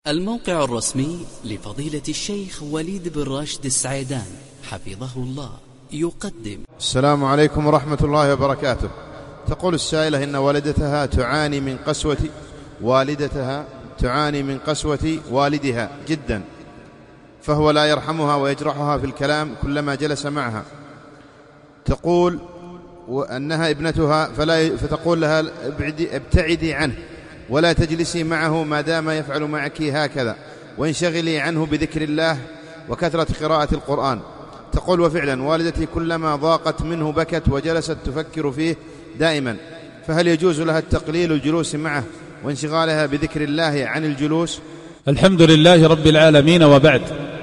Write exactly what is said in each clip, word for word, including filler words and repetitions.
الموقع الرسمي لفضيلة الشيخ وليد بن راشد السعيدان حفظه الله يقدم. السلام عليكم ورحمة الله وبركاته. تقول السائلة إن والدتها تعاني من قسوة والدتها تعاني من قسوة والدها جدا، فهو لا يرحمها ويجرحها في الكلام كلما جلس معها. تقول وأنها ابنتها فلا فتقول لها ابتعدي عنه ولا تجلسي معه ما دام يفعل معك هكذا، وانشغلي عنه بذكر الله وكثرة قراءة القرآن. تقول وفعلا والدتي كلما ضاقت منه بكت وجلست تفكر فيه دائما، فهل يجوز لها التقليل الجلوس معه وانشغالها بذكر الله عن الجلوس؟ الحمد لله رب العالمين، وبعد.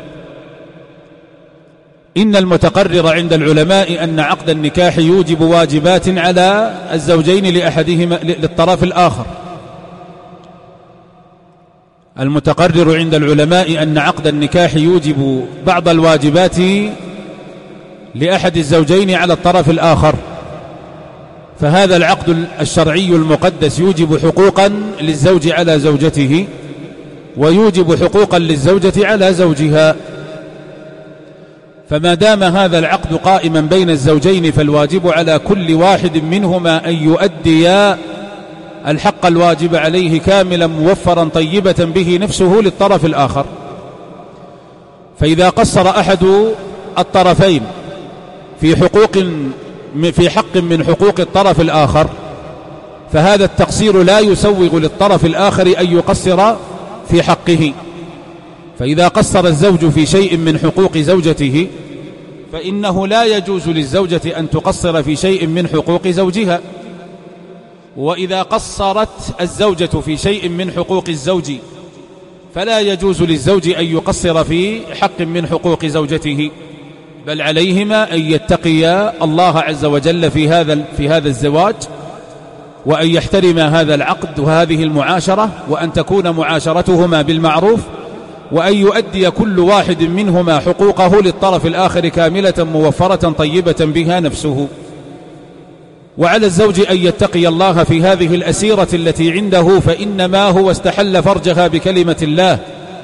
إن المتقرر عند العلماء أن عقد النكاح يوجب واجبات على الزوجين لأحدهما للطرف الآخر. المتقرر عند العلماء أن عقد النكاح يوجب بعض الواجبات لأحد الزوجين على الطرف الآخر، فهذا العقد الشرعي المقدس يوجب حقوقا للزوج على زوجته، ويوجب حقوقا للزوجة على زوجها. فما دام هذا العقد قائما بين الزوجين فالواجب على كل واحد منهما أن يؤدي الحق الواجب عليه كاملا موفرا طيبة به نفسه للطرف الآخر. فإذا قصر أحد الطرفين في حقوق في حق من حقوق الطرف الآخر فهذا التقصير لا يسوغ للطرف الآخر أن يقصر في حقه. فإذا قصر الزوج في شيء من حقوق زوجته فإنه لا يجوز للزوجة أن تقصر في شيء من حقوق زوجها، وإذا قصرت الزوجة في شيء من حقوق الزوج فلا يجوز للزوج أن يقصر في حق من حقوق زوجته، بل عليهما أن يتقيا الله عز وجل في هذا في هذا الزواج، وأن يحترما هذا العقد وهذه المعاشرة، وأن تكون معاشرتهما بالمعروف، وأن يؤدي كل واحد منهما حقوقه للطرف الآخر كاملة موفرة طيبة بها نفسه. وعلى الزوج أن يتقي الله في هذه الأسيرة التي عنده، فإنما هو استحل فرجها بكلمة الله،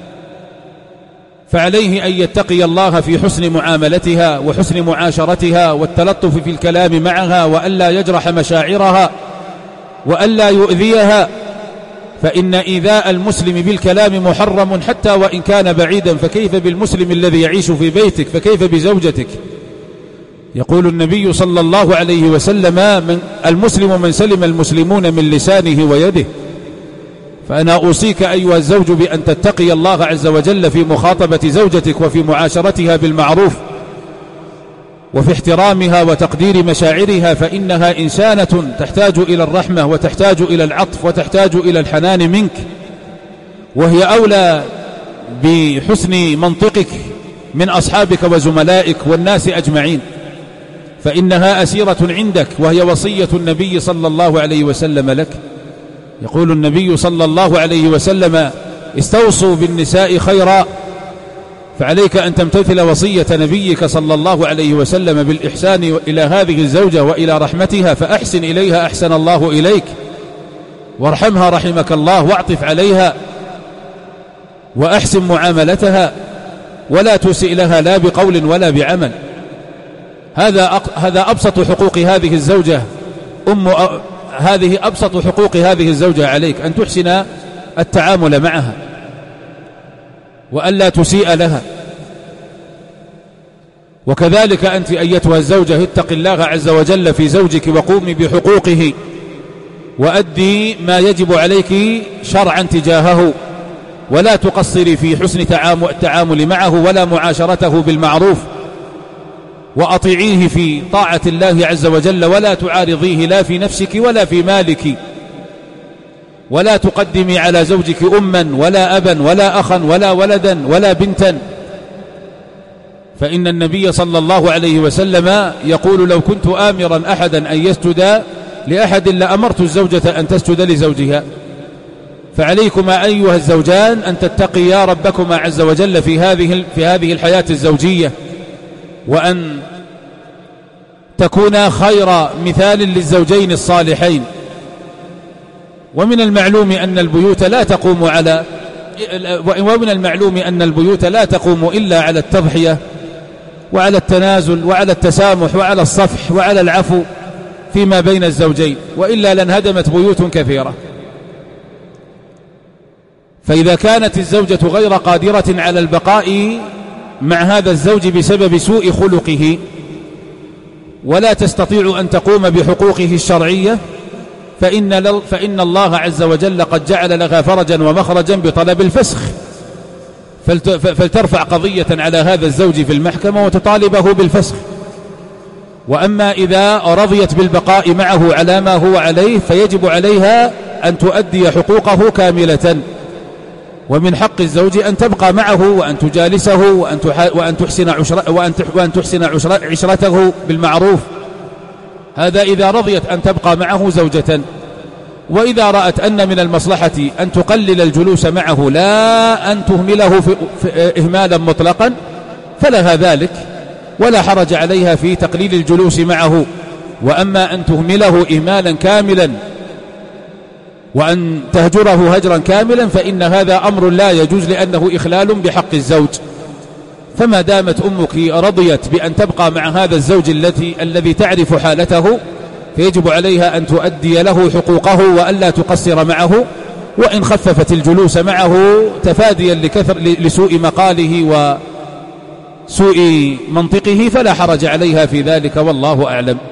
فعليه أن يتقي الله في حسن معاملتها وحسن معاشرتها والتلطف في الكلام معها، وألا يجرح مشاعرها وألا يؤذيها، فإن إيذاء المسلم بالكلام محرم حتى وإن كان بعيدا، فكيف بالمسلم الذي يعيش في بيتك؟ فكيف بزوجتك؟ يقول النبي صلى الله عليه وسلم: من المسلم من سلم المسلمون من لسانه ويده. فأنا أوصيك أيها الزوج بأن تتقي الله عز وجل في مخاطبة زوجتك وفي معاشرتها بالمعروف وفي احترامها وتقدير مشاعرها، فإنها إنسانة تحتاج إلى الرحمة وتحتاج إلى العطف وتحتاج إلى الحنان منك، وهي أولى بحسن منطقك من أصحابك وزملائك والناس أجمعين، فإنها أسيرة عندك، وهي وصية النبي صلى الله عليه وسلم لك. يقول النبي صلى الله عليه وسلم: استوصوا بالنساء خيرا، فعليك أن تمتثل وصية نبيك صلى الله عليه وسلم بالإحسان إلى هذه الزوجة وإلى رحمتها، فأحسن إليها أحسن الله إليك، وارحمها رحمك الله، واعطف عليها وأحسن معاملتها، ولا تسئ لها لا بقول ولا بعمل. هذا هذا أبسط حقوق هذه الزوجة أم هذه أبسط حقوق هذه الزوجة عليك، أن تحسن التعامل معها وألا تسيء لها. وكذلك أنت أيتها الزوجة اتق الله عز وجل في زوجك وقومي بحقوقه، وأدي ما يجب عليك شرعا تجاهه، ولا تقصري في حسن التعامل معه ولا معاشرته بالمعروف، وأطيعيه في طاعة الله عز وجل، ولا تعارضيه لا في نفسك ولا في مالك، ولا تقدمي على زوجك أما ولا أبا ولا أخا ولا ولدا ولا بنتا، فإن النبي صلى الله عليه وسلم يقول: لو كنت آمرا أحدا أن يسجد لأحد لأمرت الزوجة أن تسجد لزوجها. فعليكما أيها الزوجان أن تتقيا ربكما عز وجل في هذه في هذه الحياة الزوجية، وأن تكونا خير مثال للزوجين الصالحين. ومن المعلوم أن البيوت لا تقوم على ومن المعلوم أن البيوت لا تقوم إلا على التضحية وعلى التنازل وعلى التسامح وعلى الصفح وعلى العفو فيما بين الزوجين، وإلا لانهدمت بيوت كثيرة. فإذا كانت الزوجة غير قادرة على البقاء مع هذا الزوج بسبب سوء خلقه ولا تستطيع أن تقوم بحقوقه الشرعية، فإن, فإن الله عز وجل قد جعل لها فرجا ومخرجا بطلب الفسخ، فلترفع قضية على هذا الزوج في المحكمة وتطالبه بالفسخ. وأما إذا رضيت بالبقاء معه على ما هو عليه فيجب عليها أن تؤدي حقوقه كاملة، ومن حق الزوج أن تبقى معه وأن تجالسه وأن تحسن عشرة وأن تحسن عشرته بالمعروف. هذا إذا رضيت أن تبقى معه زوجة. وإذا رأت أن من المصلحة أن تقلل الجلوس معه لا أن تهمله في إهمالا مطلقا فلها ذلك، ولا حرج عليها في تقليل الجلوس معه. وأما أن تهمله إهمالا كاملا وأن تهجره هجرا كاملا فإن هذا أمر لا يجوز، لأنه إخلال بحق الزوج. فما دامت أمك رضيت بأن تبقى مع هذا الزوج الذي الذي تعرف حالته فيجب عليها أن تؤدي له حقوقه وألا تقصر معه، وإن خففت الجلوس معه تفاديا لكثر لسوء مقاله وسوء منطقه فلا حرج عليها في ذلك، والله أعلم.